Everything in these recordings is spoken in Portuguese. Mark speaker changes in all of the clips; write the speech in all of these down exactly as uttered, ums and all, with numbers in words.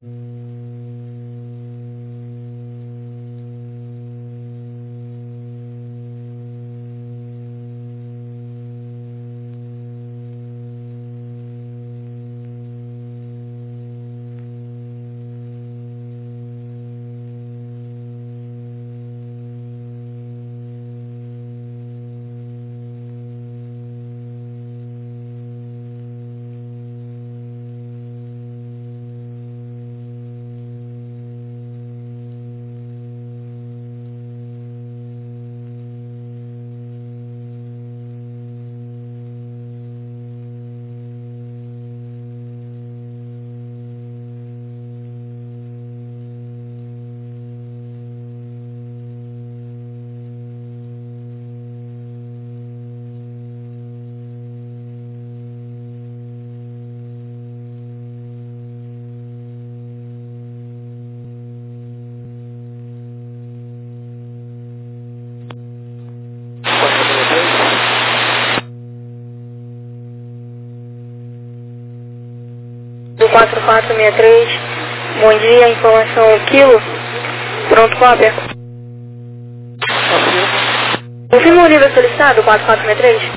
Speaker 1: quatro quatro seis três, bom dia, informação quilo, pronto, cópia. Confirma o nível solicitado, quatro quatro seis três.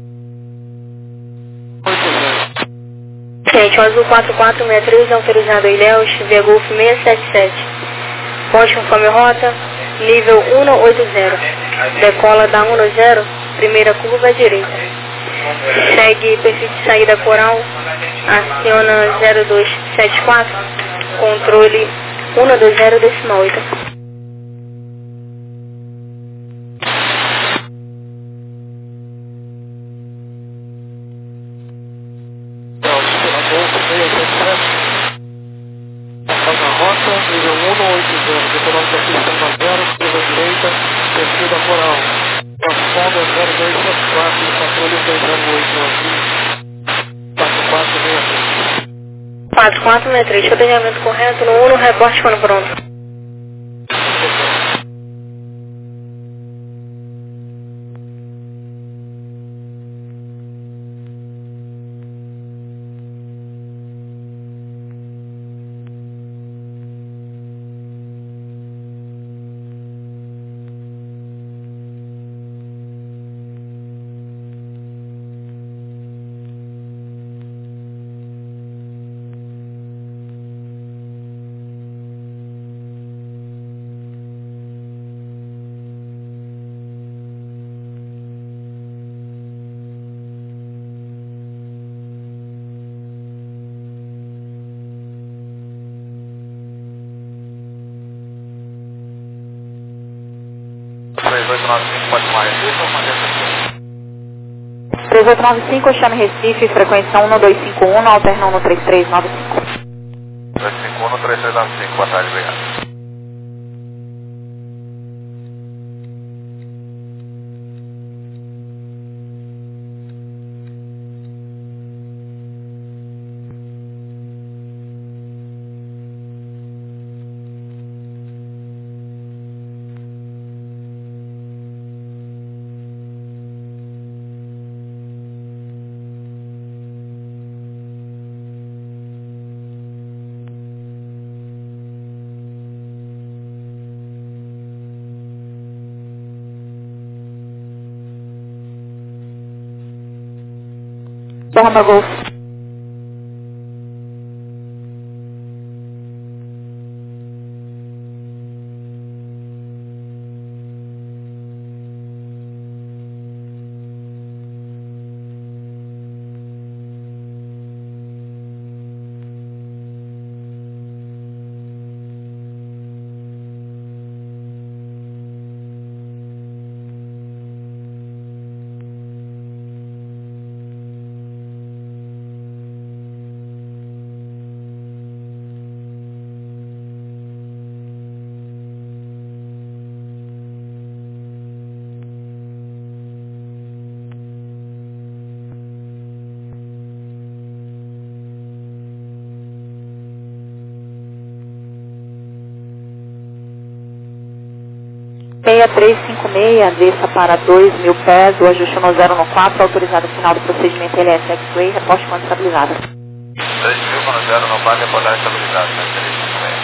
Speaker 1: Gente, o azul quatro quatro seis três, autorizado a Ilhéus, via Golf seis sete sete. Ponte conforme rota, nível cento e oitenta. Decola da cento e oitenta, primeira curva à direita. Segue perfil de saída coral, aciona zero dois sete quatro, controle cento e vinte decimal oito. quatro quatro seis três, planejamento correto no Uno, reporte quando pronto.
Speaker 2: três oito nove cinco, pode mais.
Speaker 3: três oito nove cinco, chame Recife, frequência um dois cinco um, alterna um três três nove cinco.
Speaker 2: dois cinco um, três três nove cinco, boa tarde, obrigado.
Speaker 3: Bomba Golf. seis três cinco seis, desça para dois mil pés, o ajuste no zero no quatro, autorizado final do procedimento L S X-Ray, reposte quando estabilizada.
Speaker 2: três mil, um zero não vale abordar a estabilidade, né? três cinco seis.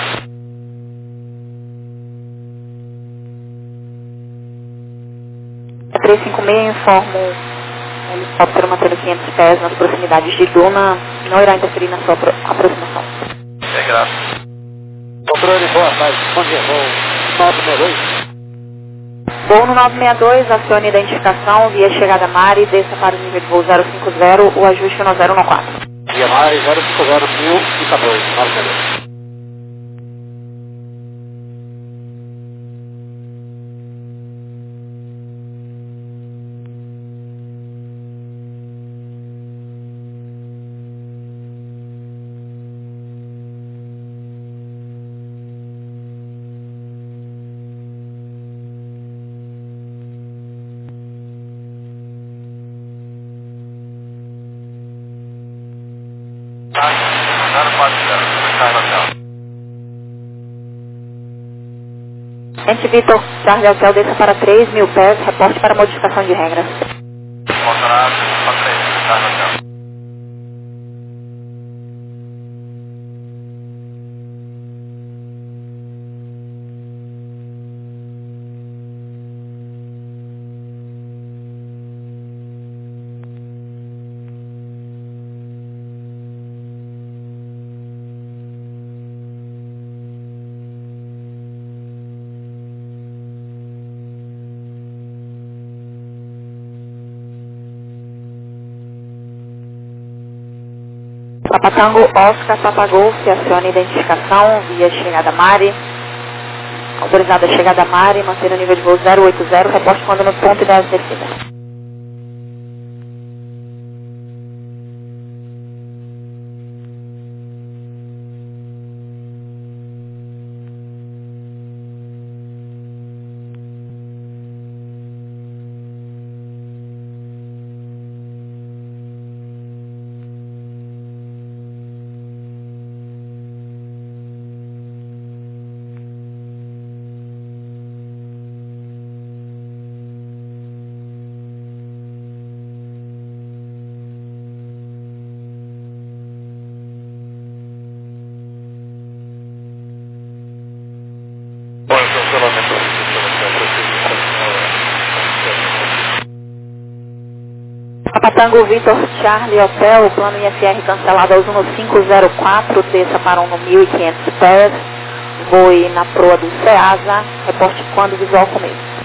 Speaker 3: três cinco seis informa o helicóptero mantendo quinhentos pés nas proximidades de Duna, não irá interferir na sua apro aproximação.
Speaker 2: É graças.
Speaker 4: Controle, boa tarde. Bom dia, vou nove seis dois.
Speaker 3: Voo no nove seis dois, acione identificação, via chegada Mari, desça para o nível de voo zero cinco zero, o ajuste no zero um quatro.
Speaker 4: Via Mari, zero cinco zero mil e catorze, nove seis dois.
Speaker 2: zero quatro zero, Charlie Hotel.
Speaker 3: Ente Vitor, Charlie Hotel, desça para três mil pés, reporte para modificação de regras.
Speaker 2: Controlado, para três, Charlie Hotel.
Speaker 3: Papatango, Oscar, Papagolf, acione identificação, via chegada Mari. Autorizada a chegada Mari, mantendo o nível de voo zero oito zero, reporte quando no ponto e dez descida.
Speaker 2: Bom, cancelamento
Speaker 3: Papatango, Vitor, Charlie Hotel, plano I F R cancelado aos um cinco zero quatro, desça para um mil e quinhentos pés, voe na proa do Ceasa, reporte quando visual começo.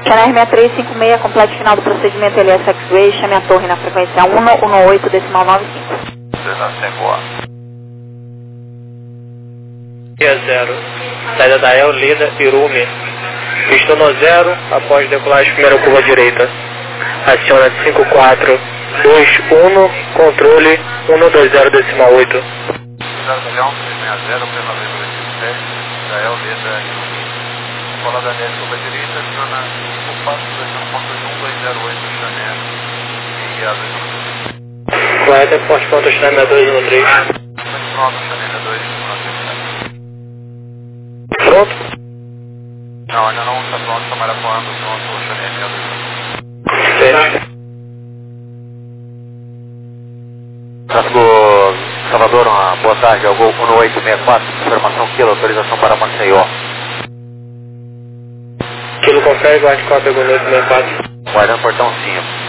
Speaker 3: Channel sessenta e três cinquenta e seis, complete final do procedimento L S X-Ray, chame a torre na frequência um um oito decimal nove cinco.
Speaker 2: três nove cinco A.
Speaker 5: zero. Saída da El, Lida, Irume. Pistão no zero, após decolagem primeira curva direita. Aciona cinco quatro dois um, controle um dois zero decimal oito.
Speaker 2: zero milhão, três seis zero, P nove dois cinco sete, da El, Lida, Irume. Cola da Neve, curva direita, aciona cinco quatro dois um, controle um dois zero oito, Chanel. E a dois.
Speaker 5: Correta, forte ponto Chanel dois um três.
Speaker 2: Pronto, Chanel dois um três.
Speaker 5: Pronto?
Speaker 2: Não, ainda não está pronto, está marapoando, pronto, Chanel dois um.
Speaker 5: Certo.
Speaker 4: Tráfego Salvador, uma boa tarde, é o Gol um oito seis quatro, informação Kilo, autorização para Maceió.
Speaker 5: Kilo confere, guarde cópia Gol oito seis quatro.
Speaker 4: Guardando portão cinco.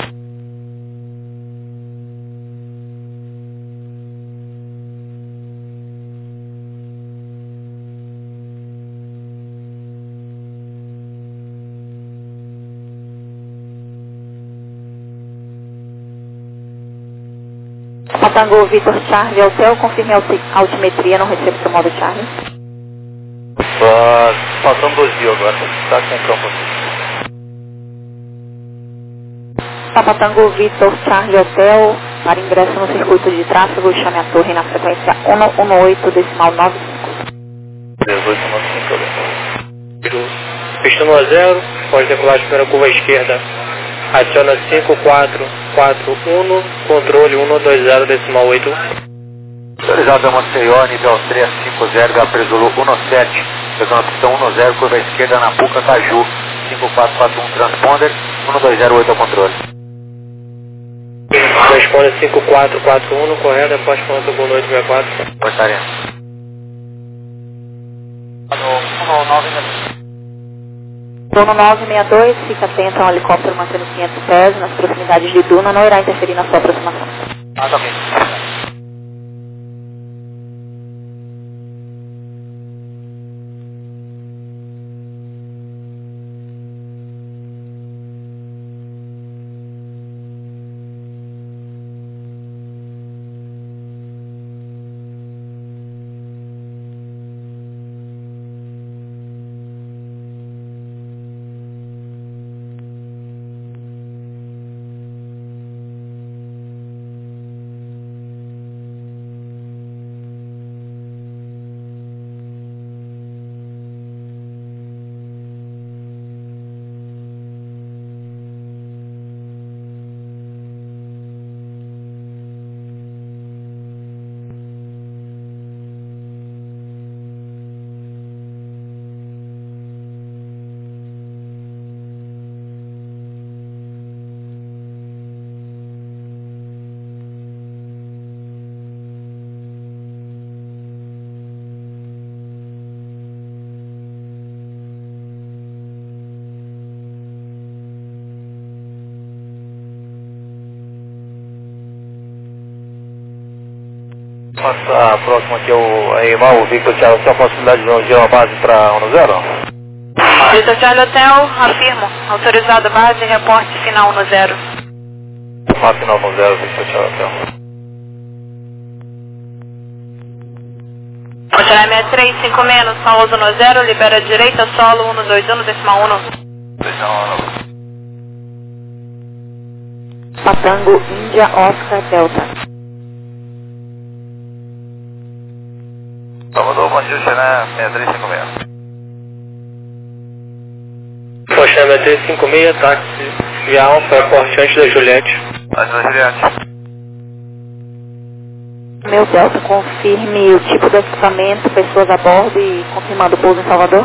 Speaker 3: Tango Vitor Charlie Hotel, confirme a altimetria, não recebo seu modo Charlie.
Speaker 4: Uh, faltando dois dias agora, está com o campo aqui.
Speaker 3: Papa Tango Vitor Charlie Hotel, para ingresso no circuito de tráfego, chame a torre na frequência um um oito decimal nove cinco.
Speaker 4: dezoito nove cinco.
Speaker 5: Pistão no zero, após decolagem primeira curva esquerda. Adiciona cinco quatro quatro um, controle um dois zero decimal oito.
Speaker 4: Autorizado da Maceió, nível três cinco zero, Gapresolo um sete, pegando a pistão um zero, curva esquerda na Puca, Caju, cinco quatro quatro um, transponder, um dois zero oito ao controle.
Speaker 5: Responde cinco quatro quatro um, correto, após ponto Gol oito seis quatro.
Speaker 4: Portaria.
Speaker 3: Dono nove seis dois, fica atento ao helicóptero mantendo quinhentos pés nas proximidades de Duna, não irá interferir na sua aproximação.
Speaker 4: Ah, tá bem. Passa próximo aqui o Eimal, o Victor Charlie Hotel, possibilidade de uma base para um zero?
Speaker 3: Victor Charlie Hotel, afirmo, autorizado base, reporte final um zero.
Speaker 4: Reporte final um zero, Victor Charlie Hotel.
Speaker 3: Hotel sessenta e três cinco menos, Paulo no zero, libera direita, solo um dois um decimal um. Patango, Índia, Oscar, Delta.
Speaker 2: Salvador, bom dia, Xené, sessenta e três cinquenta e seis.
Speaker 5: Poxa, sessenta e três cinquenta e seis, táxi via Alfa, aporte antes da Juliette.
Speaker 2: Antes da Juliette.
Speaker 3: Meu Delta, confirme o tipo do equipamento, pessoas a bordo e confirmando o pouso em Salvador.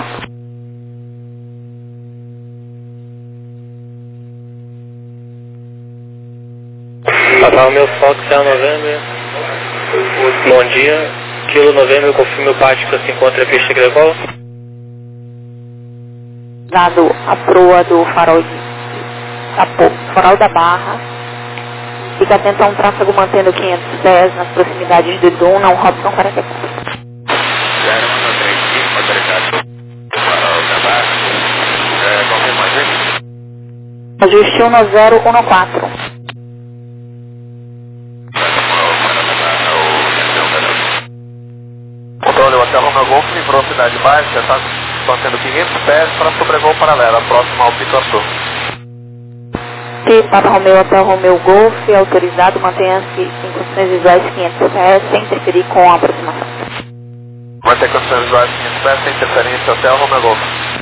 Speaker 5: Papai, o meu Fox é o November. Bom dia. Kilo Novembro, confirme o pátio que se encontra a pista Gregola.
Speaker 3: Dado a proa do farol, de, a, farol da Barra. Fica atento a um tráfego mantendo quinhentos pés nas proximidades de Duna, um Robson quarenta e quatro.
Speaker 2: zero um três cinco, autorizado. Farol da Barra. É, confirma, gente?
Speaker 3: Ajuste um zero um quatro.
Speaker 2: Controle, o Hotel Romeo Golf em velocidade baixa, está mantendo quinhentos pés para sobrevoo paralelo, próximo ao Pito Sul.
Speaker 3: Sim, Papa Romeo, Hotel Romeo Golf, autorizado, mantenha-se em condições visuais quinhentos pés, sem interferir com a aproximação.
Speaker 2: Manter condições visuais quinhentos pés, sem interferência, Hotel Romeo Golf.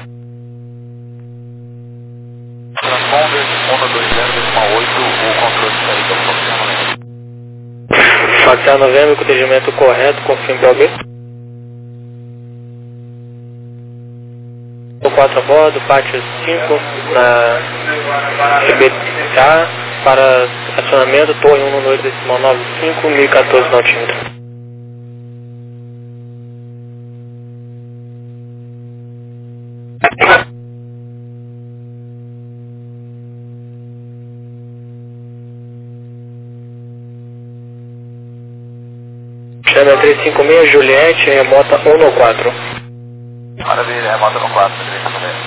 Speaker 2: Transponder um dois zero oito, o controle de saída do Foxtrot.
Speaker 5: Foxtrot Novembro, com o atendimento correto, confirme para alguém. quatro a bordo, pátio cinco na C B T A para acionamento, torre um dois decimal nove cinco, mil e quatorze nautímetro. Chama três cinco seis, Juliette, remota um no quatro.
Speaker 2: Maravilha, remota no quatro, três cinco seis.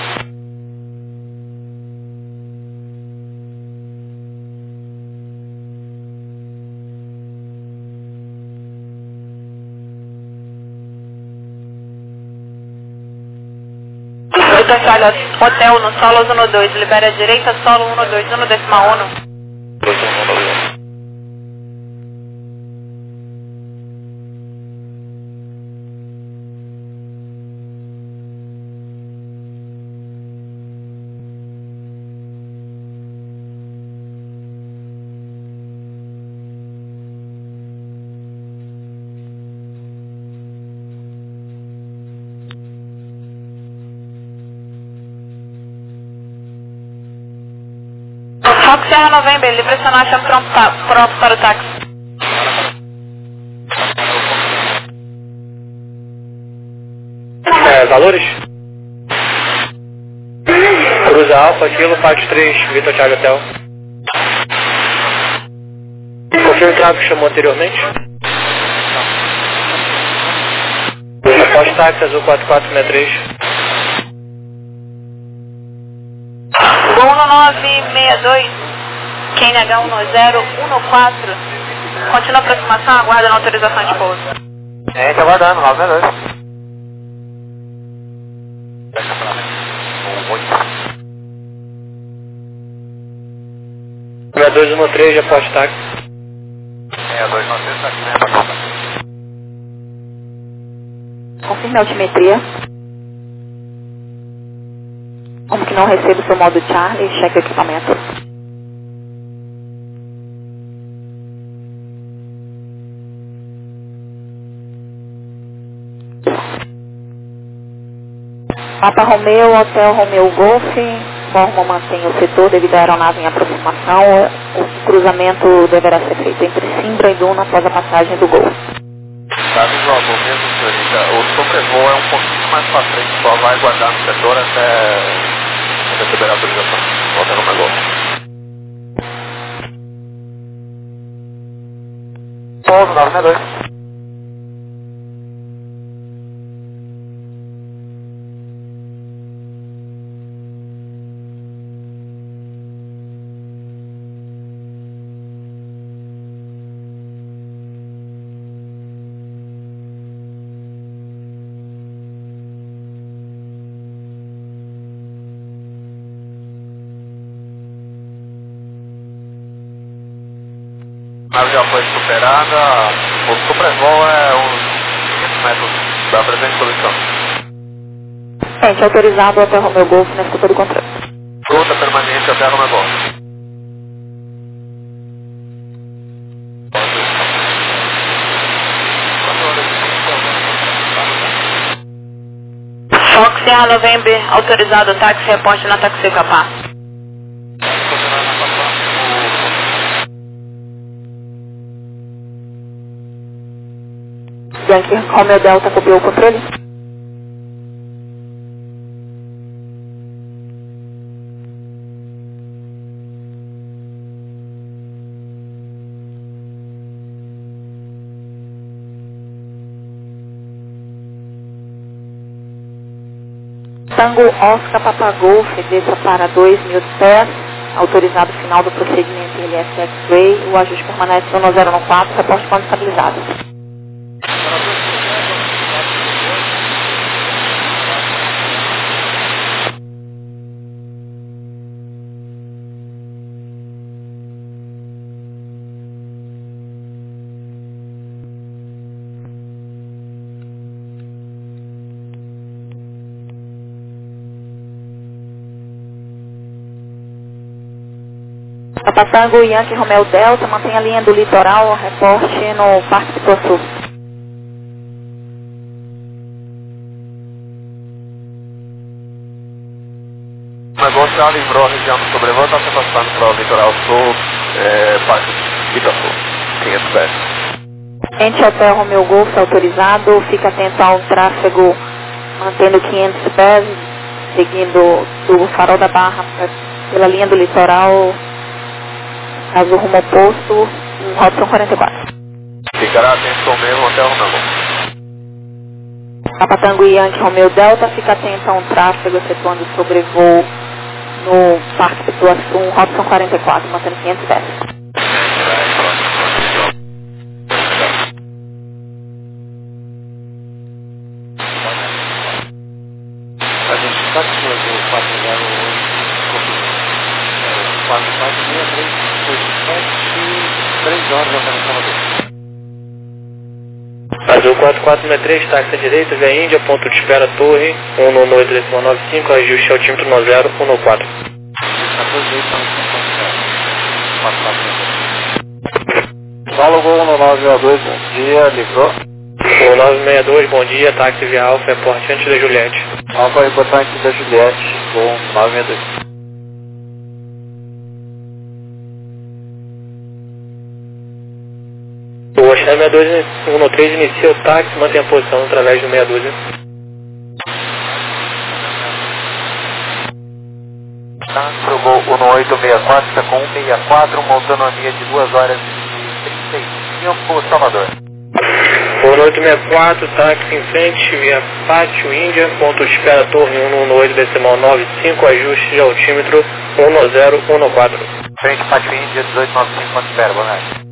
Speaker 3: Então, olha, hotel no solo um dois, libera a direita, solo um dois, um decimal um. Fox Sierra November, ele pressionou a chave pronto, pronto para o táxi.
Speaker 5: É, valores? Cruza Alfa, Kilo, Pátio três, Vitor Thiago Hotel. Confirme o tráfego que chamou anteriormente. Após táxi, azul quatro quatro seis três.
Speaker 3: um nove seis dois, Q N H um zero um quatro, continua a aproximação, aguarda na autorização de pouso.
Speaker 2: É, tá aguardando, nove seis dois.
Speaker 5: seis dois um três, após táxi.
Speaker 2: seis dois um três, táxi, né?
Speaker 3: Confirme a altimetria. Como que não recebe o seu modo Charlie, cheque o equipamento. Papa Romeo, Hotel Romeo Golf, forma mantém o setor devido à aeronave em aproximação. O cruzamento deverá ser feito entre Simbra e Duna após a passagem do Golf.
Speaker 2: Tá visualizou mesmo, senhorita. O sobrevoo é um pouquinho mais para frente, só vai guardar no setor até receber a autorização. Volta no negócio. Pouso, nove seis dois. A nave já foi superada, o sobrevoo é uns quinhentos metros da presente posição.
Speaker 3: Gente, autorizado até Romeo Golf na escuta do controle.
Speaker 2: Fruta permanente até Romeo Golf.
Speaker 3: Fox Sierra November, autorizado táxi, reporte na Taxi Capá. Yankee Romeo Delta copiou o controle. Tango Oscar Papa Golf, desça para dois mil pés, autorizado final do procedimento L S X-Ray, o ajuste permanece no um zero um quatro, reporte quando estabilizado. Papatango Yankee Romeo Delta, mantém a linha do litoral, reporte no Parque do Sul.
Speaker 2: Negócio já livrou a região do sobrevoo, está se passando para o litoral sul, é, Parque do Sul, quinhentos pés.
Speaker 3: Ente Hotel Romeo Golf autorizado, fica atento ao tráfego mantendo quinhentos pés, seguindo do Farol da Barra pela linha do litoral, caso rumo oposto, um Robson quarenta e quatro.
Speaker 2: Ficará atento ao mesmo Hotel Romeo Golf.
Speaker 3: Papatango Yankee Romeo Delta, fica atento a um tráfego efetuando sobrevoo no Parque do Sul, um Robson quarenta e quatro, mantendo quinhentos pés.
Speaker 4: A gente está com o quatro zero oito, quatro quatro seis três oito sete, três horas já está no Salvador.
Speaker 5: Azul quatro quatro seis três, táxi à direita, via Índia, ponto de espera, torre, um nove oito nove cinco, ajuste altímetro um zero um quatro.
Speaker 4: Paulo Gol um nove seis dois, bom dia, livrou.
Speaker 5: um nove seis dois, bom dia, táxi via Alfa, reporte antes da Juliette.
Speaker 4: Alfa, reportar antes da Juliette, Gol nove seis dois.
Speaker 5: O Oxé seis dois um três inicia o táxi, mantém a posição através do seis dois.
Speaker 4: Pro Gol um oito seis quatro, está com um seis quatro, uma autonomia de duas horas e trinta e cinco, Salvador.
Speaker 5: um oito seis quatro, táxi em frente, via Pátio Índia, ponto de espera, torre um oito decimal nove cinco, ajuste de altímetro um zero um quatro.
Speaker 4: Frente Pátio Índia, dezoito nove cinco, ponto de espera, boa noite.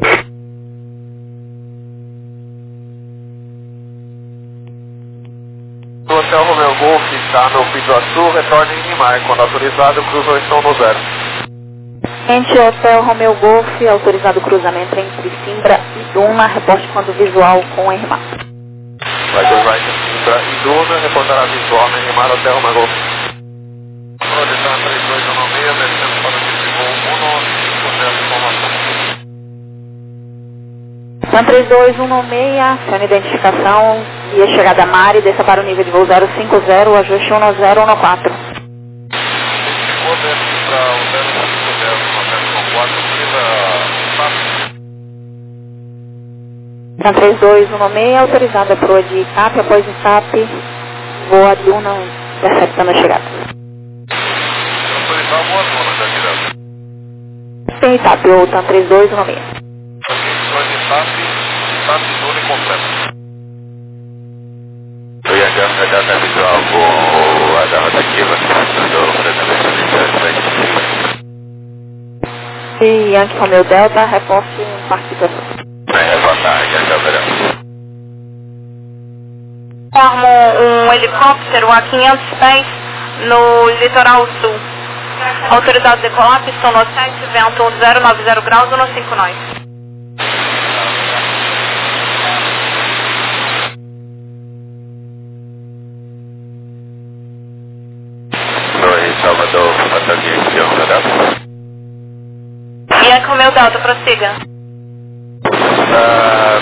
Speaker 2: O Hotel Romeo Golf está no Pituaçu, retorna em Nimar, quando autorizado, cruza o estão no zero.
Speaker 3: Ente Hotel Romeo Golf, autorizado cruzamento entre Simbra e Duna, reporte quando visual com R M A.
Speaker 2: Vai ter right em Simbra e Duna, reportará visual em Nimar, Hotel Romeo Golf. Projeção três dois um seis, descendo para o voo um nove cinco zero, informação.
Speaker 3: São três dois um seis, sendo identificação e a chegada a Mari, desça para o nível de voo zero cinco zero, ajuste um zero um quatro.
Speaker 2: Vou descer para o zero cinco zero, uma versão quatro,
Speaker 3: São três dois um seis, autorizada a proa de I C A P, após I C A P, voa Duna, interceptando a chegada.
Speaker 2: autorizar a boa Duna, já direto.
Speaker 3: Tem I C A P, ou Tan três dois um seis.
Speaker 2: Aqui, de TAP, TAP Duna e completo.
Speaker 4: Eu ia dar uma data visual com a da rotativa, do cruzamento de
Speaker 3: E Yankee Romeo Delta, reporte em Parque do Sul.
Speaker 4: é, boa tarde, até o verão.
Speaker 1: Formo um helicóptero a quinhentos pés no litoral sul. Autorizado a decolar, pistão no sete, vento um zero nove zero graus, um cinco nós.
Speaker 4: Oi, Salvador, Fotoguia, John, Delta.
Speaker 1: Yankee Romeo Delta, prossiga.
Speaker 4: Está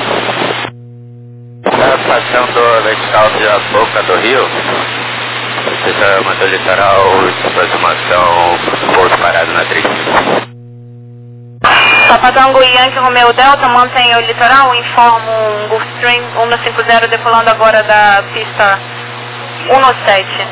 Speaker 4: passando a vertical da boca do rio. Precisa manter o litoral, aproximação, pouso parado na trinta.
Speaker 1: Papatango Yankee Romeo Delta, mantém o litoral, informo um Gulfstream um cinco zero decolando agora da pista um sete.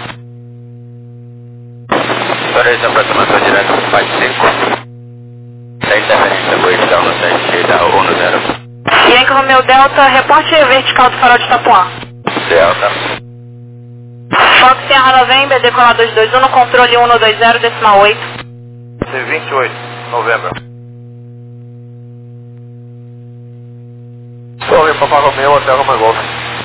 Speaker 4: Autoriza a aproximação direta para o Pátio cinco. Sem interferência, vou estar no sete da um zero.
Speaker 1: Yankee Romeo Delta, reporte vertical do farol de Itapuã.
Speaker 4: Delta.
Speaker 1: Fox Sierra November, decolar dois dois um, controle um dois zero decimal oito.
Speaker 2: C vinte e oito, Novembro. Sorry, Papa Romeo, Hotel Romeo Golf.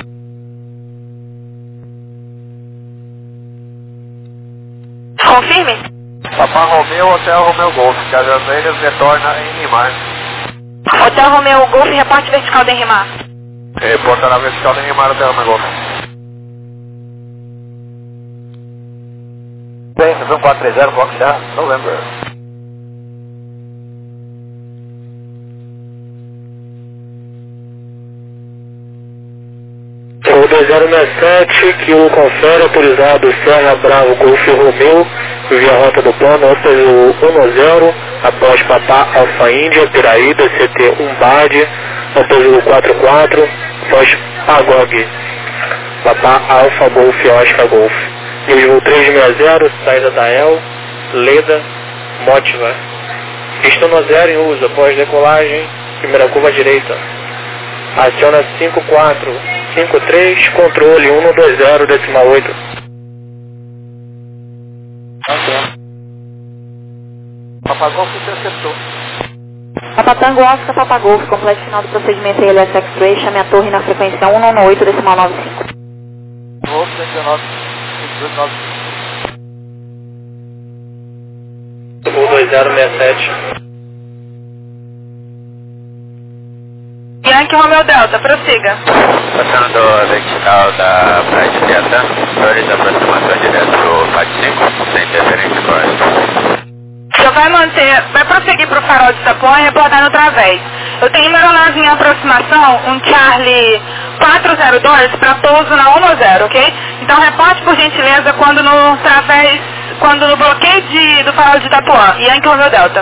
Speaker 1: Confirme.
Speaker 2: Papa Romeo, Hotel Romeo Golf. Casas retorna em Rimar.
Speaker 1: Hotel Romeo Golf, reporte vertical de Rimar.
Speaker 2: Reporta na vertical de Rimar, Hotel Romeo Golf.
Speaker 4: Bem, um quatro três zero, Fox Sierra, November.
Speaker 5: O dois zero seis sete, que o confere autorizado Serra Bravo Golf Romeu, via rota do plano, o um zero, após Papá Alfa Índia, Piraíba, C T um Bade, o quatro quatro, após Agog, Papá Alfa Golf Oscar Golf. Nível trezentos e sessenta, saída da El, Leda, Motiva. Pistão zero em uso, após decolagem, primeira curva direita. Aciona cinco quatro cinco três, controle um dois zero, decimal oito.
Speaker 2: Papa Golf interceptou.
Speaker 3: Papa Tango Oscar, Papa Golf, completo final do procedimento I L S X-Ray, chame a torre na frequência um nove oito, decimal nove cinco.
Speaker 2: Golf cento e dezenove, dois nove cinco.
Speaker 5: O dois zero seis sete.
Speaker 1: Yankee Romeo Delta, prossiga.
Speaker 4: Passando do vertical da praia de Piatã, flores aproximação direto pro P A T cinco, sem interferência correta.
Speaker 1: Você vai manter, vai prosseguir para o farol de Itapuã e reportar no través. Eu tenho uma aeronave em aproximação, um Charlie quatro zero dois para pouso na um zero, ok? Então reporte por gentileza quando no través, quando no bloqueio de, do farol de Itapuã, Yankee Romeo Delta.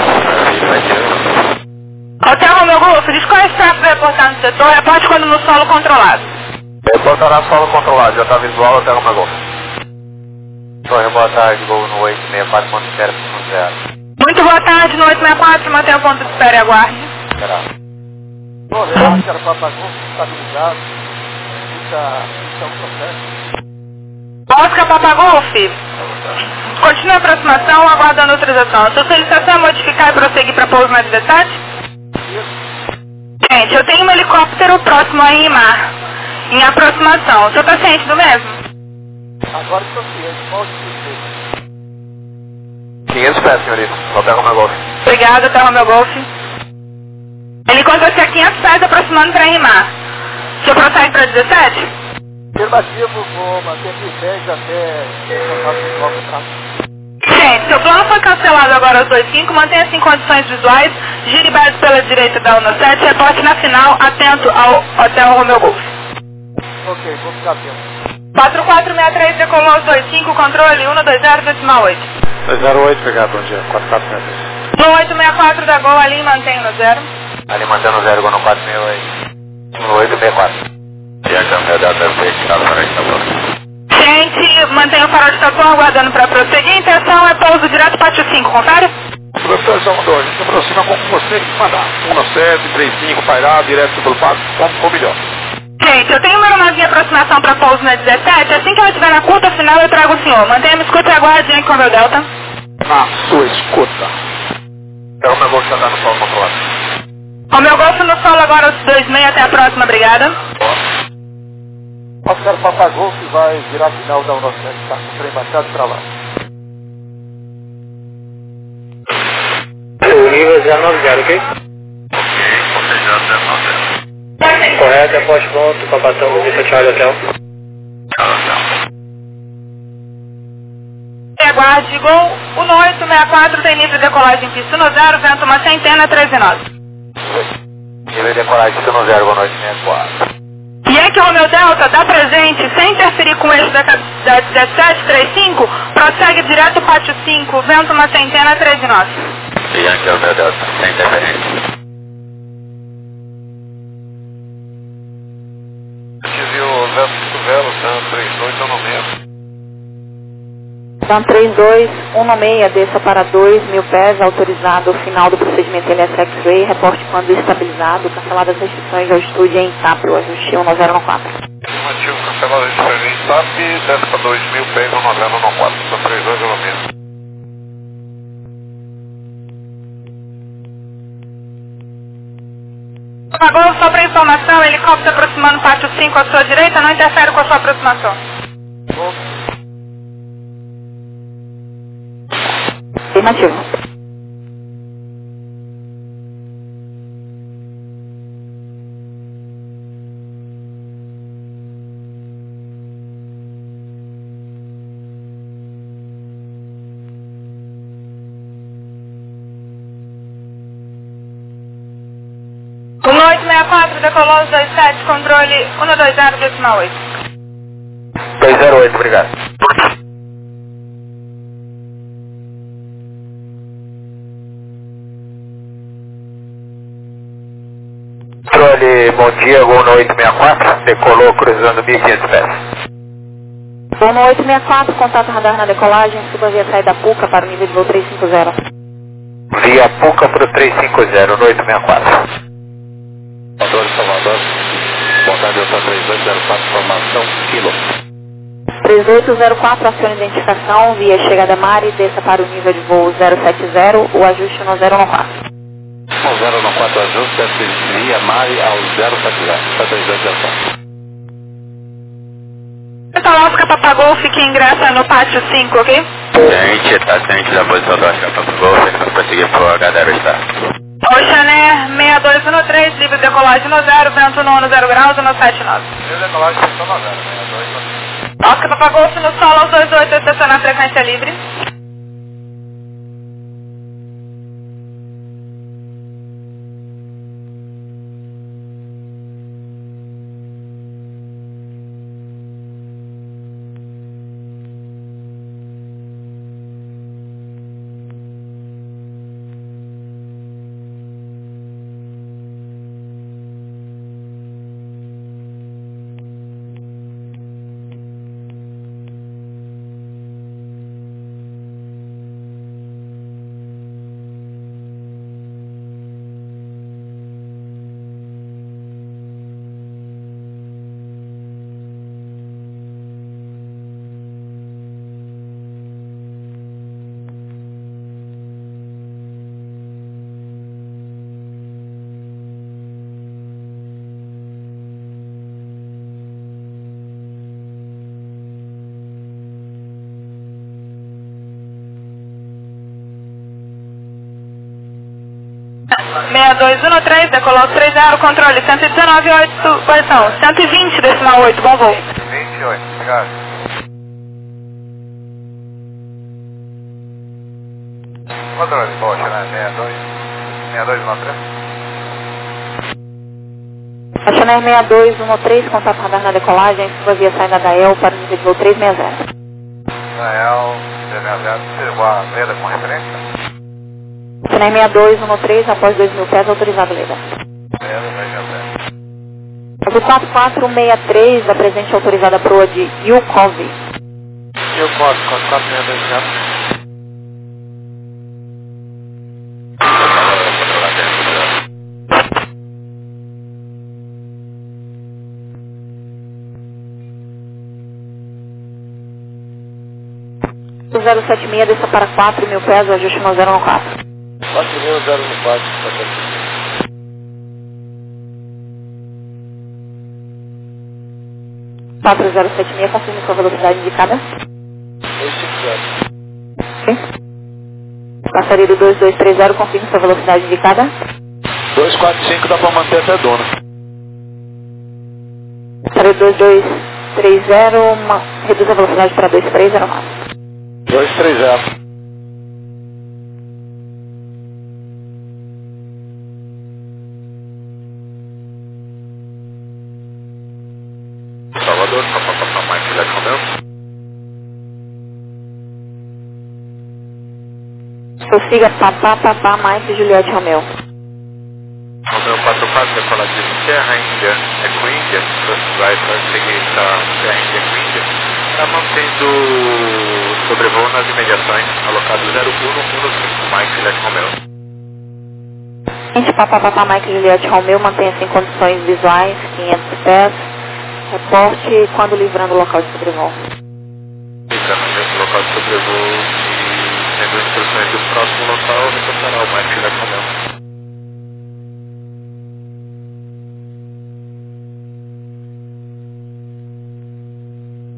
Speaker 1: Hotel Romeo Golf, diz qual é o status para reportar no setor, reporte quando no solo controlado.
Speaker 2: Reportará solo controlado, já está visual, Hotel Romeo Golf.
Speaker 4: Sorry, boa tarde, vou no oito seis quatro, ponto zero ponto zero.
Speaker 1: Muito boa tarde, no oito seis quatro, mantenha o ponto de espera e aguarde.
Speaker 4: Será?
Speaker 2: Bom, relato que era Papa Golf estabilizado, fica, fica um processo.
Speaker 1: Oscar Papa Golf, continue a aproximação, aguardando a autorização. Sua solicitação é modificar e prosseguir para pouso na dezessete? Gente, eu tenho um helicóptero próximo a Rimar, em aproximação. O senhor está ciente do mesmo?
Speaker 2: Agora estou ciente, qual o quinhentos pés, senhorita, Hotel Romeo Golf.
Speaker 1: Obrigada, Hotel Romeo Golf. Ele encontra-se a quinhentos pés aproximando para Rimar. O senhor prossegue para dezessete?
Speaker 2: Afirmativo, vou manter pés até o contrato.
Speaker 1: Gente, seu plano foi cancelado agora aos dois cinco, mantenha-se em condições visuais, gire base pela direita da um sete, reporte na final, atento ao Hotel Romeo Golf.
Speaker 2: Ok, vou ficar atento.
Speaker 1: quatro quatro seis três decolou aos dois cinco, controle um dois zero, decimal oito.
Speaker 2: dois zero oito, obrigado, bom dia, quatro quatro seis três.
Speaker 1: No oito seis quatro da Gol, ali mantém no zero.
Speaker 4: Ali mantendo zero, no quatro seis oito. No oito seis quatro. E a câmera da vertical para a estação.
Speaker 1: Gente, mantém o farol de Itapuã aguardando para prosseguir. A intenção é pouso direto Pátio cinco, confere?
Speaker 2: Professor Salvador, a gente se aproxima com você que manda um sete, três cinco, pairado, direto pelo passo, como for melhor.
Speaker 1: Gente, eu tenho uma aeronave em aproximação para pouso na dezessete. Assim que ela estiver na curta final, eu trago o senhor. Mantenha-me escuta e aguarde, Yankee Romeo Delta.
Speaker 2: Na sua escuta. É o meu golfe está no solo controlado.
Speaker 1: Romeo Golf no solo agora aos dois seis, até a próxima, obrigada.
Speaker 2: Oscar Papa Golf vai virar final da um sete, está com o trem baixado para lá.
Speaker 5: O nível zero nove zero, ok? Correto, aposto pronto, Papatão, Vista Charlie Hotel.
Speaker 1: Aguarde, Gol, o oito seis quatro tem nível de decolagem pista no zero, vento uma centena, treze nove.
Speaker 4: Nível de decolagem no zero, boa noite, seis quatro.
Speaker 1: Yankee Romeo Delta, dá presente, sem interferir com o eixo da, da dezessete trinta e cinco, prossegue direto Pátio cinco, vento uma centena, treze nove.
Speaker 4: Yankee Romeo Delta, sem interferência.
Speaker 2: Tive o vento velo, tanto três dois, eu não lembro.
Speaker 3: Então três dois um seis, desça para dois mil pés, autorizado o final do procedimento I L S X-Ray, reporte quando estabilizado, canceladas as restrições ao estúdio em T A P, o ajuste um zero quatro.
Speaker 2: Informativo, cancelado a restrições em T A P, desce para dois mil pés, um zero quatro, são três dois, eu não lembro.
Speaker 6: Papagol, só para informação, helicóptero aproximando pátio cinco à sua direita, não interfere com a sua aproximação.
Speaker 3: Afirmativo.
Speaker 6: um oito seis quatro, decolou os dois sete, controle um dois zero, decimal oito.
Speaker 4: dois zero oito, obrigado. Controle, bom dia, Gol no oito seis quatro, decolou cruzando mil e quinhentos pés.
Speaker 3: Gol no oito seis quatro, contato radar na decolagem, suba via saída Puca para o nível de voo trezentos e cinquenta.
Speaker 4: Via Puca para o trezentos e cinquenta, no oito seis quatro.
Speaker 2: Salvador, Salvador, contato Delta três oito zero quatro, formação, quilo.
Speaker 3: três oito zero quatro, acione identificação, via chegada Mari, desça para o nível de voo zero sete zero, o ajuste no zero um quatro.
Speaker 2: No zero um quatro, ajuste, via Mari ao zero sete zero, três oito zero quatro.
Speaker 6: Então, Oscar Papagol, fique em graça no pátio cinco, ok?
Speaker 2: Ciente, tá ciente da posição do Oscar Papagol, você vai seguir pro H zero está.
Speaker 6: Oceaner seis dois um três, livre decolagem no zero, vento no zero graus, no sete nove.
Speaker 2: Livre decolagem no zero, seis dois um três.
Speaker 6: Oscar Papagol, no solo aos dois oito, estacionar frequência livre. seis dois um três, decolou três zero, controle cento e dezenove oito, posição cento e vinte, decimal oito, bom voo.
Speaker 2: vinte e oito, obrigado. Controle, bom, Xané, seis dois, seis dois um três.
Speaker 3: Oceaner seis dois um três, contato radar na decolagem, suba via saída da E L para o nível de voo trezentos e sessenta.
Speaker 2: Na E L, trezentos e sessenta, chegou a Leda com referência?
Speaker 3: Oceaner seis dois um três, após dois mil pés, autorizado Leda.
Speaker 2: Leda, seis
Speaker 3: O quatro quatro seis três, da presente autorizada proa de Yukov.
Speaker 2: Yukov, quatro quatro seis dois zero.
Speaker 3: O zero sete seis, desça para quatro mil pés, o ajuste no zero um quatro.
Speaker 2: quatro mil zero um quatro,
Speaker 3: quatro zero sete seis, confirme sua velocidade indicada.
Speaker 2: dois cinco zero.
Speaker 3: Sim. Passageiro dois dois três zero, confirme sua velocidade indicada.
Speaker 2: dois quatro cinco dá pra manter até dona.
Speaker 3: Passageiro dois dois três zero, uma... reduz a velocidade para dois três zero máximo.
Speaker 2: dois três zero. Salvador, papapá, Mike, Juliette Romeu.
Speaker 3: Prossiga papá, papá, Mike, Juliette Romeu.
Speaker 2: Romeu quatro quatro, decolativo Serra Índia, Eco Índia, vai para seguir a Serra Índia, Eco Índia. Está mantendo sobrevoo nas imediações, alocado zero um um cinco, Mike, Juliette Romeu.
Speaker 3: Gente, papá, papá, Mike, Juliette Romeu, mantenha-se em condições visuais, quinhentos pés. Reporte quando livrando o local de sobrevoo.
Speaker 2: Livrando o local de sobrevoo e tendo instruções do próximo local, retornará o Mike, Juliette Romeu.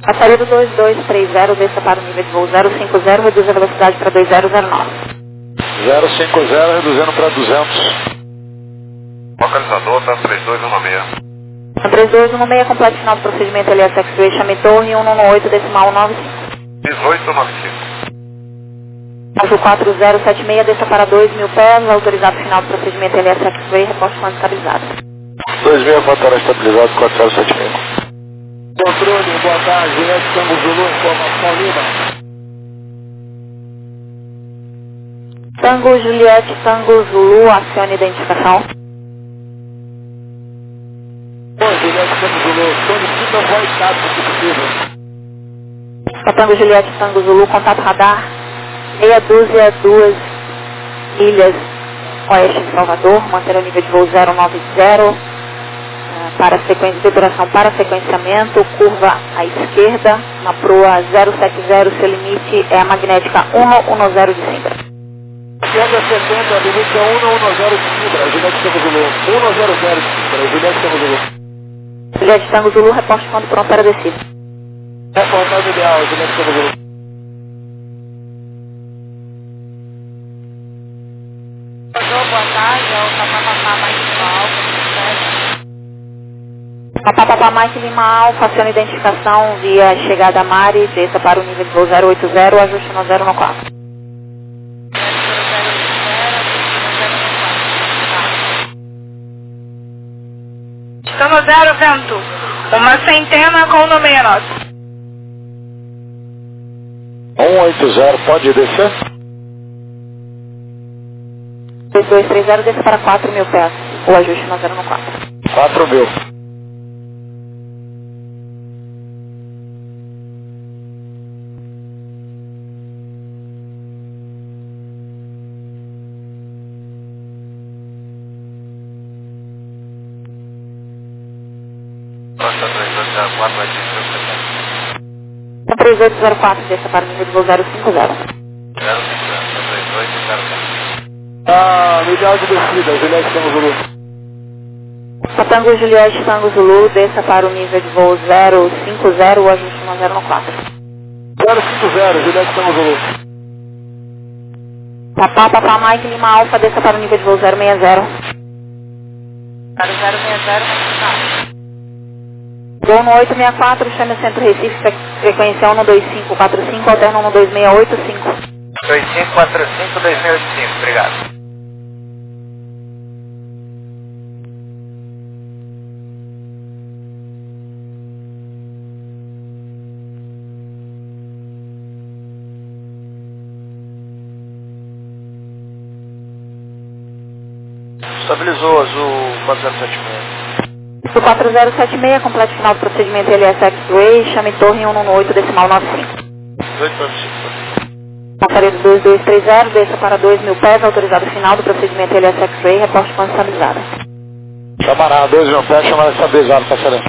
Speaker 3: Passaria do dois dois três zero, desça para o nível de voo zero cinco zero, reduz a velocidade para dois zero zero nove.
Speaker 7: zero cinco zero, reduzindo para duzentos.
Speaker 2: Localizador, tá três dois um seis.
Speaker 3: três dois um seis, completo final do procedimento L S X-Ray, chame torre um um oito, decimal nove cinco.
Speaker 2: dezoito nove cinco.
Speaker 3: Azul quatro zero sete seis, desça para dois mil pés, autorizado final do procedimento L S X-Ray, reporte quando estabilizado.
Speaker 7: dois mil, motor estabilizado, quatro zero sete seis. Controle, boa tarde, Juliette Tango Zulu, informação Lima.
Speaker 3: Tango Juliette, Tango Zulu, acione identificação.
Speaker 7: Bom, Juliette Tango Zulu, solicita voicado se possível.
Speaker 3: Tango Juliette, Tango Zulu, contato radar, meia dúzia, duas milhas oeste de Salvador, manter o nível de voo zero nove zero, para sequência de duração para sequenciamento, curva à esquerda, na proa zero sete zero, seu limite é a magnética um um zero de Simbra.
Speaker 7: Esquerda setenta, limite é um um zero de Simbra, Juliette Tango Zulu, um zero zero de Simbra, Juliette Tango Zulu.
Speaker 3: Juliette Tango Zulu, reporte quando pronto para descida.
Speaker 7: Reportagem ideal, Juliette Tango Zulu.
Speaker 6: Boa tarde, é o Papapá mais alto.
Speaker 3: Papapá Mike Lima Alfa, aciona identificação via chegada a Mari, desça para o nível de voo zero oito zero, ajuste no zero um quatro.
Speaker 6: Estou no zero, vento. Uma centena com o nome nosso.
Speaker 7: um oito zero, pode descer?
Speaker 3: dois dois três zero, desça para quatro mil pés, o ajuste no zero um quatro.
Speaker 7: quatro mil.
Speaker 3: três oito zero quatro, desça para o nível de voo zero cinco zero.
Speaker 7: Ah, legal de descida, Juliette Tango Zulu.
Speaker 3: Tango Juliette Tango Zulu, desça para o nível de voo zero cinco zero, o ajuste no zero um quatro.
Speaker 7: zero cinco zero, Juliette Tango Zulu.
Speaker 3: Papá, Papá Mike Lima Alfa, desça para o nível de voo zero seis zero.
Speaker 6: Para o zero seis zero,
Speaker 3: Voo no oito seis quatro, chame o Centro Recife, frequência um dois cinco quatro cinco, alterna um dois seis oito cinco.
Speaker 4: dois cinco quatro cinco, dois seis oito cinco, obrigado.
Speaker 7: Estabilizou, azul quatro zero sete seis.
Speaker 3: Do quatro zero sete seis, completo final do procedimento L S X-Ray, chame torre um um oito, decimal nove cinco.
Speaker 7: dois nove cinco.
Speaker 3: Passaria do dois dois três zero, desça para dois mil pés, autorizado final do procedimento L S X-Ray, reporte quando estabilizado.
Speaker 7: Chamará, dois mil pés, chamará estabilizado, passará.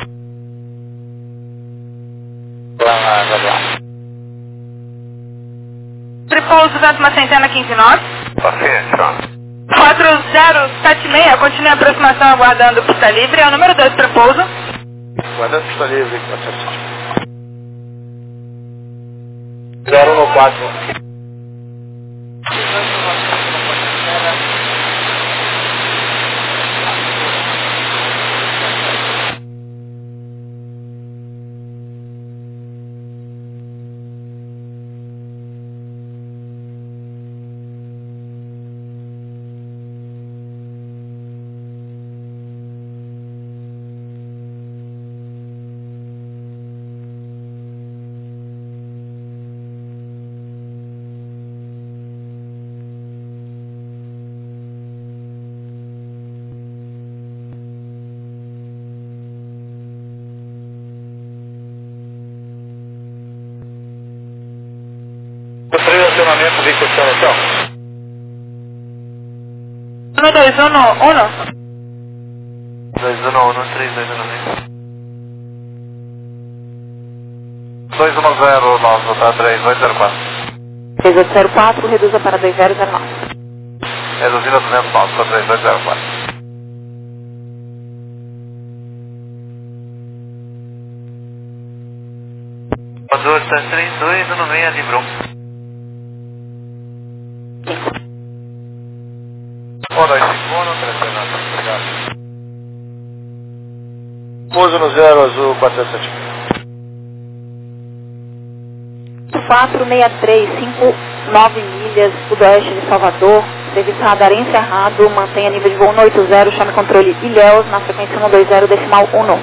Speaker 6: Tripouso, vento uma centena, quinze nove.
Speaker 2: Paciente,
Speaker 6: quatro zero sete seis, continue a aproximação aguardando pista livre, é o número dois tripouso.
Speaker 7: Guardando pista livre, quatro zero sete.
Speaker 4: zero um quatro. Estacionamento de condição.
Speaker 6: um dois um um.
Speaker 2: dois um um, três dois um um. dois um zero nove, tá? três oito zero quatro.
Speaker 3: três oito zero quatro, reduza para dois zero zero nove.
Speaker 2: Reduzindo a duzentos nove, tá? três oito zero quatro. Delta três dois um seis, Libron.
Speaker 7: um dois cinco um, três Fernando, obrigado. Pouso no zero, azul, quatrocentos e setenta.
Speaker 3: quatro seis três cinco nove milhas, sudoeste de Salvador. Serviço radar encerrado, mantenha nível de voo um oito zero, chame controle Ilhéus na frequência um dois zero, decimal um.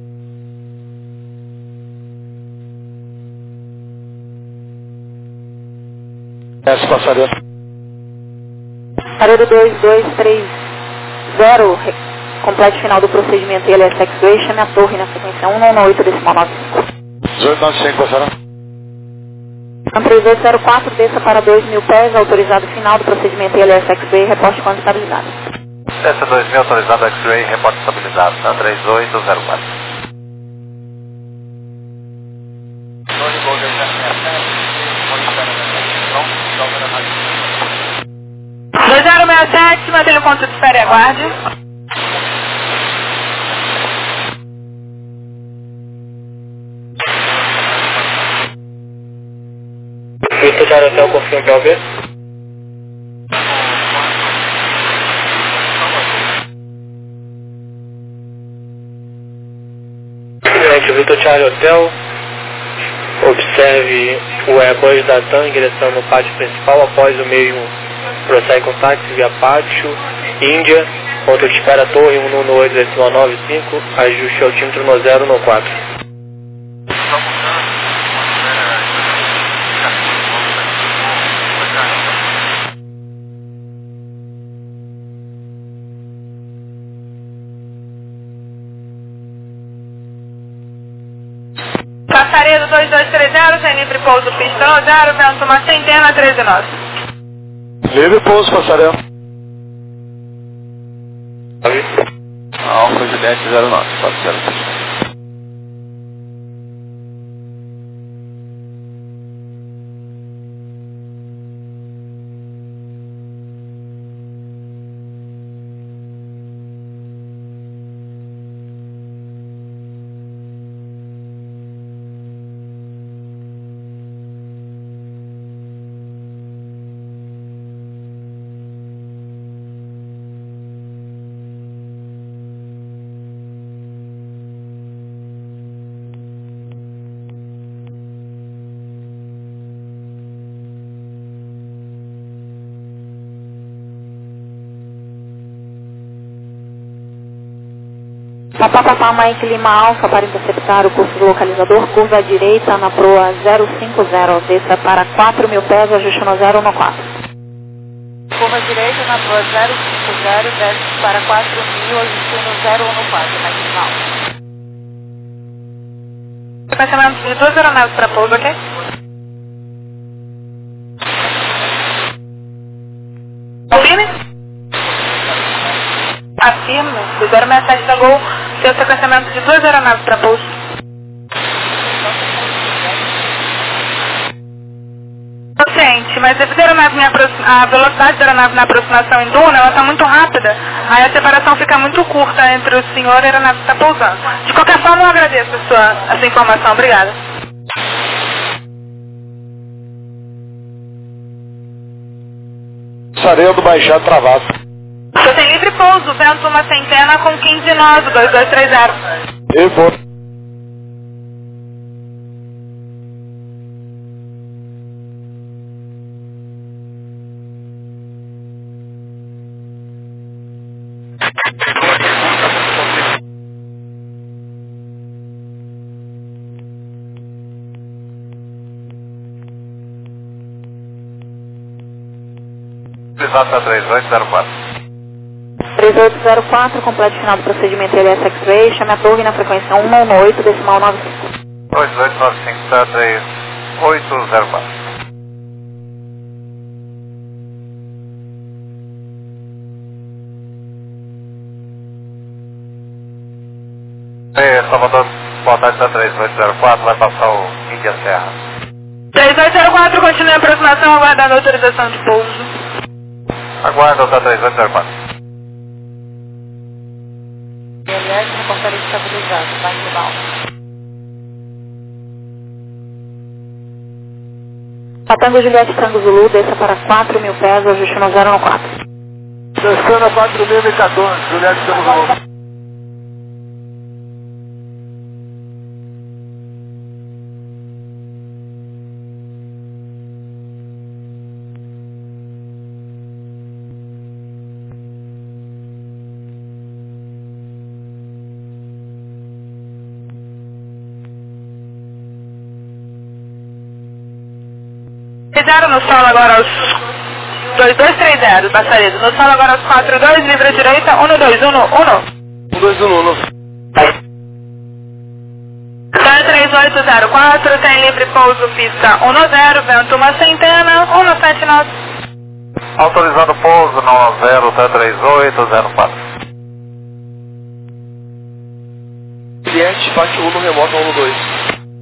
Speaker 7: S passarelo.
Speaker 3: Passaredo dois dois três zero, complete final do procedimento I L S X-Ray, chame a torre na frequência um um oito, decimal nove cinco.
Speaker 7: dezoito noventa e cinco, passarelo.
Speaker 3: três oito zero quatro, desça para dois mil pés, autorizado final do procedimento I L S X-Ray, reporte com estabilidade.
Speaker 2: Desça dois mil, autorizado X-Ray, reporte estabilizado, tá? três oito zero quatro.
Speaker 6: dois zero seis sete, mantenha o ponto de espera e aguarde.
Speaker 5: Vitor Charlie Hotel, confirma para o B. Gente, Vitor Charlie Hotel, observe o Airbus da TAM ingressando no pátio principal, após o mesmo prossegue com táxi via pátio, Índia, ponto de espera torre um um oito, decimal nove cinco, ajuste altímetro no zero no quatro.
Speaker 6: Passaredo dois dois três zero, sem livre pouso, pista no zero, vento uma centena, treze nove.
Speaker 7: Livre pouso, passarelo. Alfa Juliette zero nove, quatro zero sete.
Speaker 3: Papapá Mike Lima Alfa para interceptar o curso do localizador, curva à direita na proa zero cinco zero, desça para quatro mil pés, ajuste no zero no quatro. Curva à direita na proa zero cinco zero, desce para quatro mil, ajuste no zero no quatro, Mike Lima Alfa.
Speaker 6: Sequenciamento de duas aeronaves para pouso, ok? Ouvindo? Afirma, do zero seis sete da Gol, seu sequenciamento de duas aeronaves para pouso. Gente, mas devido à aeronave me aproxima, a velocidade da aeronave na aproximação em duna, ela está muito rápida. Aí a separação fica muito curta entre o senhor e a aeronave que está pousando. De qualquer forma, eu agradeço a sua, a sua informação. Obrigada.
Speaker 7: Sarendo baixado travado.
Speaker 6: Você tem livre pouso, vento uma centena com quinze nove, dois dois três zero.
Speaker 7: Eu vou.
Speaker 2: Exata três oito zero quatro.
Speaker 3: três oito zero quatro, complete final do procedimento I L S X-Ray, chame a torre na frequência um um oito, decimal nove cinco.
Speaker 2: dois oito nove cinco, três oito zero quatro. E Salvador, boa tarde, da três oito zero quatro, vai passar o Índia Serra.
Speaker 6: três oito zero quatro, continue a aproximação, aguardando a autorização de pouso.
Speaker 2: Aguarda o da três oito zero quatro.
Speaker 3: I L S, reportaria estabilizado, vai em Alfa. Tango Juliette Tango Zulu, desça para quatro mil pés, ajuste no zero no quatro.
Speaker 7: Descendo a quatro mil e quatorze, Juliette Tango Zulu.
Speaker 6: Fizeram no solo agora aos dois dois três zero, Baçaredo. No solo agora aos quatro dois, livre à direita, um dois um um.
Speaker 7: um dois um um.
Speaker 6: dois três oito zero quatro, tem livre pouso pista um zero, vento uma centena, um sete nove.
Speaker 2: Autorizado pouso no zero três oito zero quatro.
Speaker 7: Cliente, bate um no remoto um dois.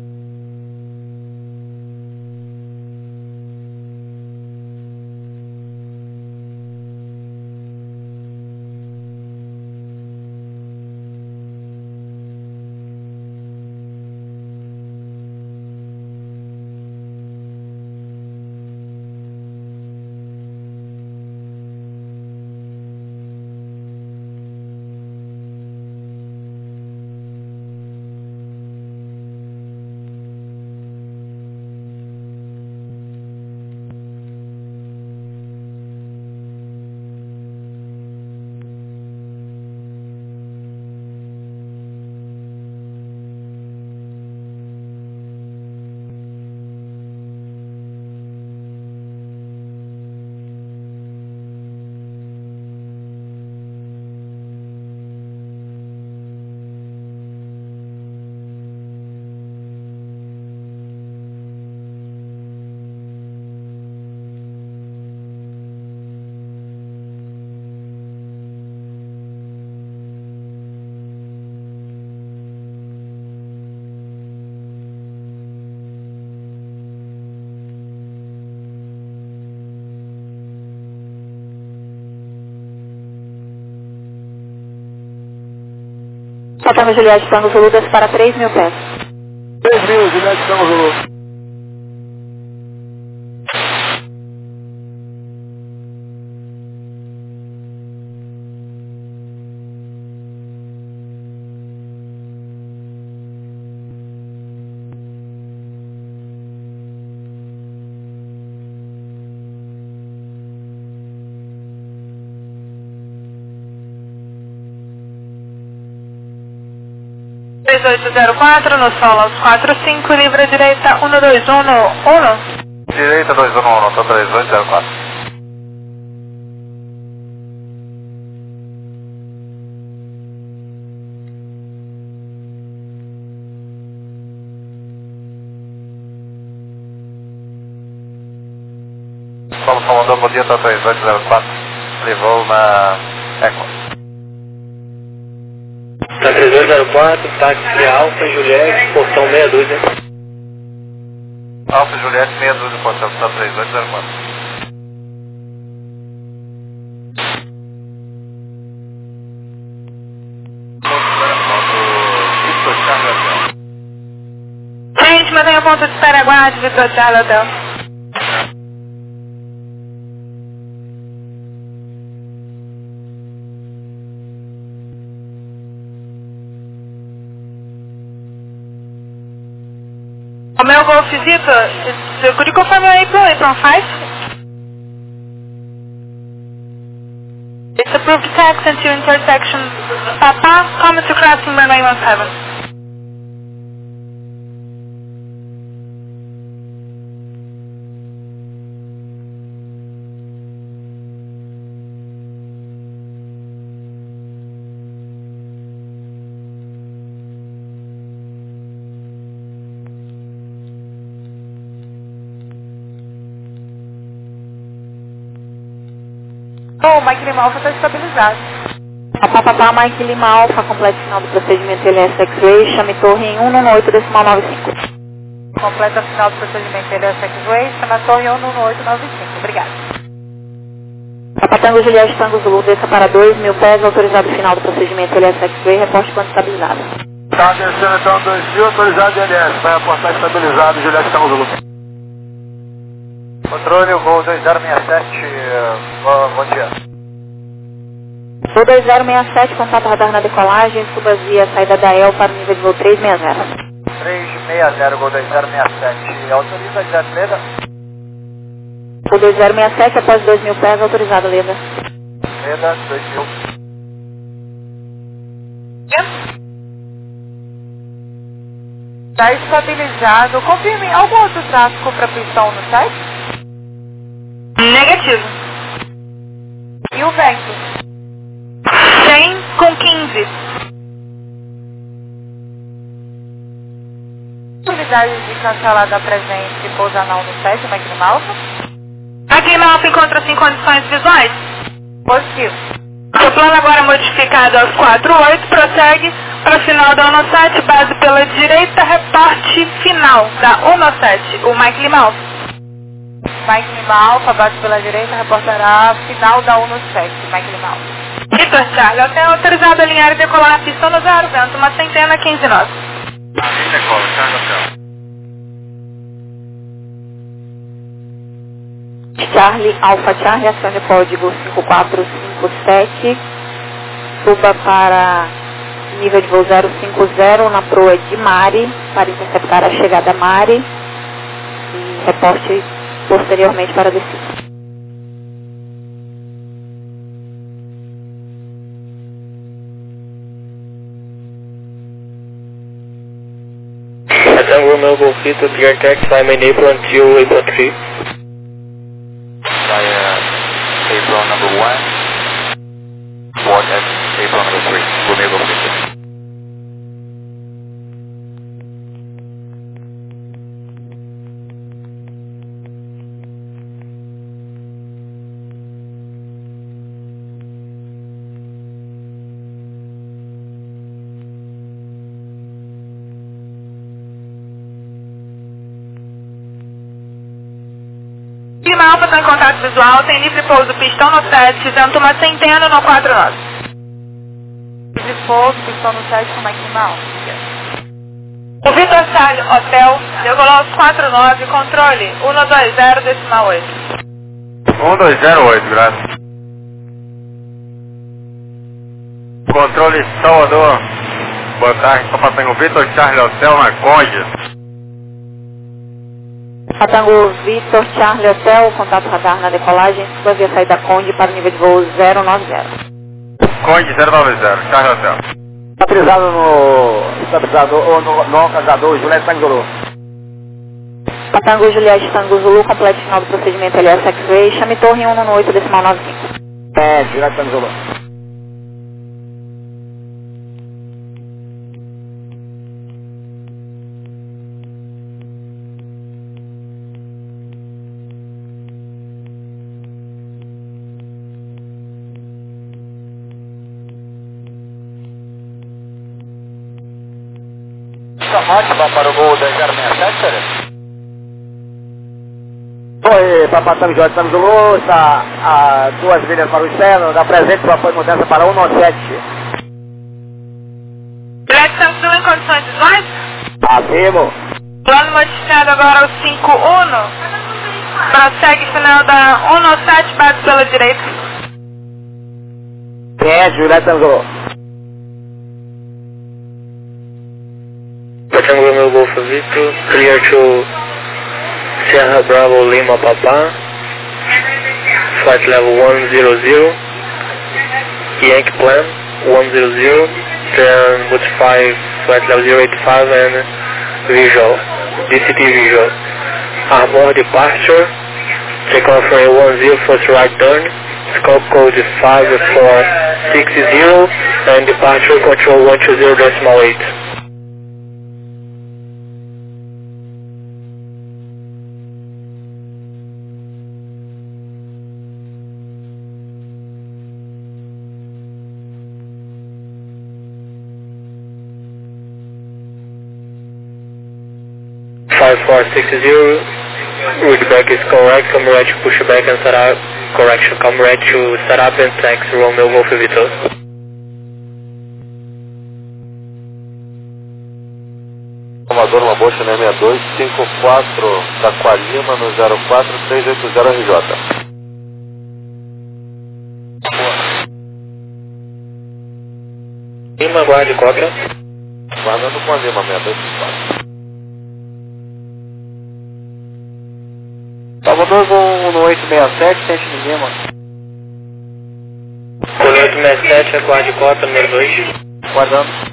Speaker 3: Tango Juliette Tango Zulu, desça para três mil pés.
Speaker 7: três mil, Juliette Tango Zulu.
Speaker 6: três oito zero quatro, no solo aos quatro cinco, livre à direita, um dois um um.
Speaker 2: Direita dois um um, tá três oito zero quatro. Como comandou, bom dia, tá três oito zero quatro. Levou na Eco.
Speaker 5: Tá três oito zero quatro, táxi Alfa Juliette, portão meia dúzia.
Speaker 2: Alfa Juliette, meia dúzia, portão, tá três oito zero quatro.
Speaker 6: Gente, mantenha o ponto de espera, aguarde, Vitor Charlie Hotel. O meu Golf Zito, could you confirm your April, April five? It's approved taxi into intersection Papa, coming to crossing runway one seven. Oh, Mike Lima Alpha está estabilizado.
Speaker 3: Papapá, Mike Lima Alpha, completo final do procedimento L S X-Ray, chame torre em um um oito decimal nove cinco.
Speaker 6: Completa final do procedimento L S X-Ray, chame a torre em um um oito nove cinco. Obrigado.
Speaker 3: Tango Juliette Tango Zulu, desça para dois mil pés, autorizado final do procedimento L S X-Ray, reporte quando estabilizado.
Speaker 7: Tá descendo então dois mil, autorizado L S, vai aportar estabilizado, Juliette Tango Zulu.
Speaker 2: Controle, o Gol dois zero seis sete, bom, bom dia.
Speaker 3: Gol dois zero seis sete, contato radar na decolagem, suba via saída da E L para o nível de voo três seis zero.
Speaker 2: três seis zero, Gol dois zero seis sete, autoriza a Leda?
Speaker 3: Gol dois zero seis sete, após dois mil pés, autorizado, Leda.
Speaker 2: Leda, dois mil.
Speaker 6: Está estabilizado. Confirme algum outro tráfego para pistão no site? Negativo. E o vento? cem com quinze. Possibilidade de cancelar da presença e pousar na no site, Magnum Alpha? Magnum Alpha encontra-se em condições visuais? Positivo. O plano agora modificado aos quatro oito prossegue para o final da UNO sete, base pela direita, reporte final da UNO sete, o Mike Lima Alpha. Mike Lima Alpha, base pela direita, reportará final da UNO sete, Mike Lima Alpha. Vitor Charlie, eu tenho autorizado a alinhar e decolar a pista no zero, vento uma centena, quinze nós.
Speaker 2: Decola, Charlie Hotel.
Speaker 3: Charlie, Alpha Charlie, acione código cinco quatro cinco sete, suba para nível de voo zero cinco zero na proa de Mari, para interceptar a chegada a Mari, e reporte posteriormente para a descida.
Speaker 5: Tango Romeo Golf Victor, clear taxi, fly main April until April three.
Speaker 2: Via April number one, board at April number three, Romeo Golf Victor.
Speaker 6: Lima Alpha está em contato visual, tem livre pouso pistão no sete, vento uma centena no quatro nove. Livre pouso, pistão no sete, como é que Lima Alpha? O Vitor Charlie Hotel, decolou os quatro nove, controle um dois zero decimal oito.
Speaker 2: um dois zero oito, graças. Controle Salvador, boa tarde, Papa Tango Vitor Charlie Hotel na Conde.
Speaker 3: Tango Victor Charlie Hotel, contato radar na decolagem, suba via saída Conde para o nível de voo zero nove zero.
Speaker 2: Conde zero nove zero, Charlie Hotel.
Speaker 7: Estabilizado no estabilizador, ou no, no localizador, Juliette Tango Zulu.
Speaker 3: Tango Juliette Tango Zulu, completo final do procedimento L S X-Ray, chame torre um um oito decimal nove cinco.
Speaker 7: É, Juliette Tango Zulu.
Speaker 2: Ótima para o Gol dois zero seis sete, senhor.
Speaker 7: Oi, Papa Tango Jorge Tango Zulu, está a duas milhas para o externo, dá presente para apoio mudança para um nove sete.
Speaker 6: Juliette Tango Zulu em condições visuais?
Speaker 7: Afirmo.
Speaker 6: Plano modificado agora ao cinco um, prossegue final da um sete, base pela direita.
Speaker 7: É, Juliette Tango Zulu.
Speaker 5: Tango Romeo Golf Victor, clear to Sierra Bravo Lima Papa, flight level one zero zero, Yankee plan one zero zero, then with five, flight level zero eight five and visual, D C T visual. Arbor departure, take off runway one zero, first right turn, scope code five four six zero, and departure control one two zero decimal eight. five four six zero, read back is correct, come right to push back and set up, correction, come right to set up and tax Romeo Golf Victor.
Speaker 7: Salvador, uma boa Channel sessenta e dois, cinco quatro Taquarima no zero quatro três oito zero R J.
Speaker 5: Lima, guarde cópia.
Speaker 7: Guardando com a Lima, sessenta e dois cinco quatro. Salvador, vou no oito seis sete, sente ninguém, mano.
Speaker 5: Gol oito seis sete, aguarde cópia, número dois.
Speaker 7: Guardando.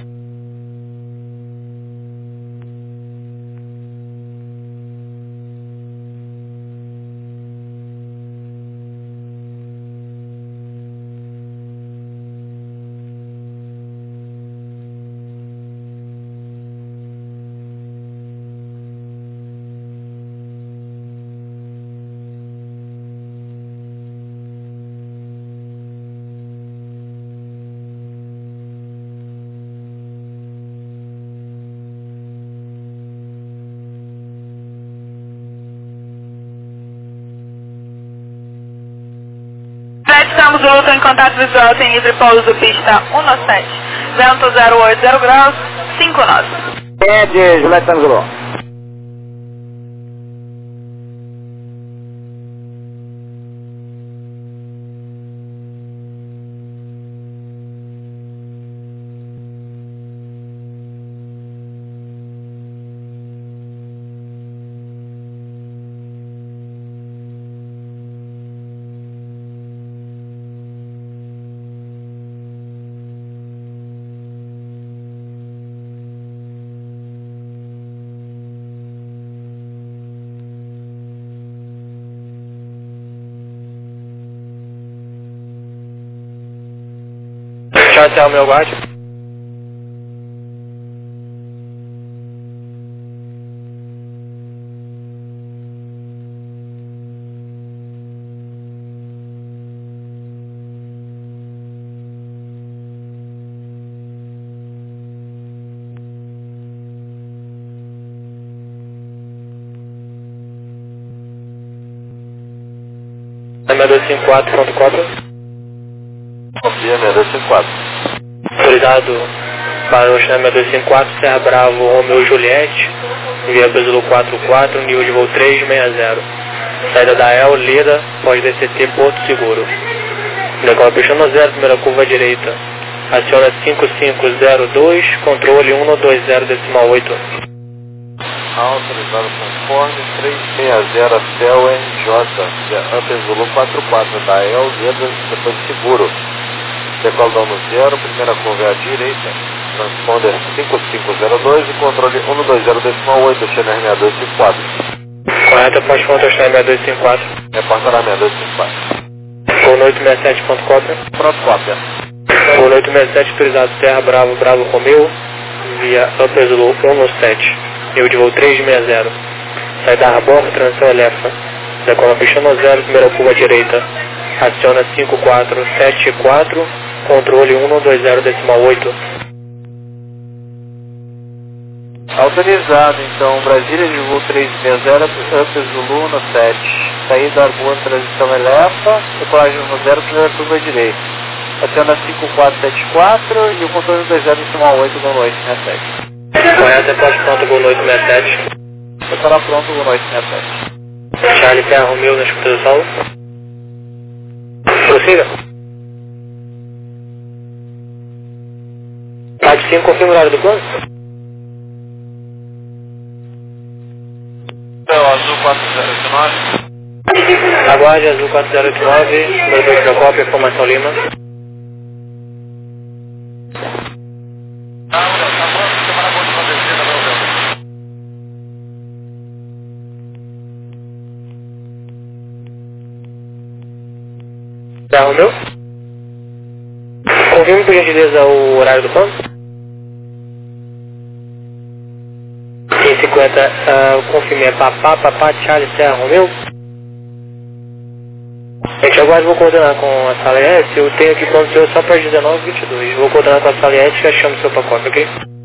Speaker 6: Estamos luto em contato visual, tem livre pouso, pista um sete. Vento zero oito zero graus, cinco nós.
Speaker 4: É de Juliette Tango.
Speaker 5: Já até o meu guarde. sessenta e dois cinquenta e quatro, pronto, cópia.
Speaker 7: Confia, sessenta e dois cinquenta e quatro.
Speaker 5: Autorizado para o Channel dois cinco quatro, Serra Bravo, Romeo Juliette, via Brasil quatro quatro, nível de voo três seis zero. Saída da E L, Lida, pós-D C T, Porto Seguro. Decola pichando zero, primeira curva à direita. Aciona cinco cinco zero dois, controle um dois zero decimal oito.
Speaker 7: Autorizado conforme três seis zero Cel R J, via Upper Zulu quatro quatro da E L, Lida, depois seguro. Decola no zero, primeira curva à direita, transponder cinco cinco zero dois e controle um dois zero decimal oito, Channel sessenta e dois cinquenta e quatro.
Speaker 5: Correta, pós-ponto, Channel sessenta e dois cinquenta e quatro.
Speaker 7: Reportará sessenta e dois cinquenta e quatro.
Speaker 5: Gol oito seis sete, ponto cópia.
Speaker 7: Pronto, cópia.
Speaker 5: Gol oito seis sete, autorizado Serra Bravo, Bravo Romeo, via Upper Zulu um sete, nível de voo três seis zero. Saída da Raboca, transição Elefa. Decola pichando zero, primeira curva à direita. Aciona cinco quatro sete quatro, controle um dois zero decimal oito.
Speaker 7: Autorizado, então, Brasília de voo três seis zero, Upper Zulu no sete. Saída Arboa, transição Elefa, decolagem no zero, primeira curva à direita. Aciona cinco quatro sete quatro e o controle um dois zero decimal oito, Gol oito seis sete.
Speaker 5: Correta, pós-ponto, Gol oito seis sete.
Speaker 7: Estará pronto, Gol oito seis sete.
Speaker 5: Charlie Serra Romeo na escuta do solo. Prossiga. Parte cinco, confirma o horário do plano.
Speaker 7: Então, Azul quatro zero oito nove.
Speaker 5: Aguarde, Azul quatro zero oito nove, número dois da cópia, informação Lima.
Speaker 7: Tá, tá pronto, semana boa de uma descida, meu Deus.
Speaker 5: Serra Romeo. Confirme por gentileza o horário do plano. quinze e cinquenta, uh, confirme, é Papá, Papá, Charlie, Serra Romeo. Gente, agora eu vou coordenar com a sala E S, eu tenho aqui plano seu só para dezenove e vinte e dois. Vou coordenar com a sala E S e já chamo o seu pacote, ok?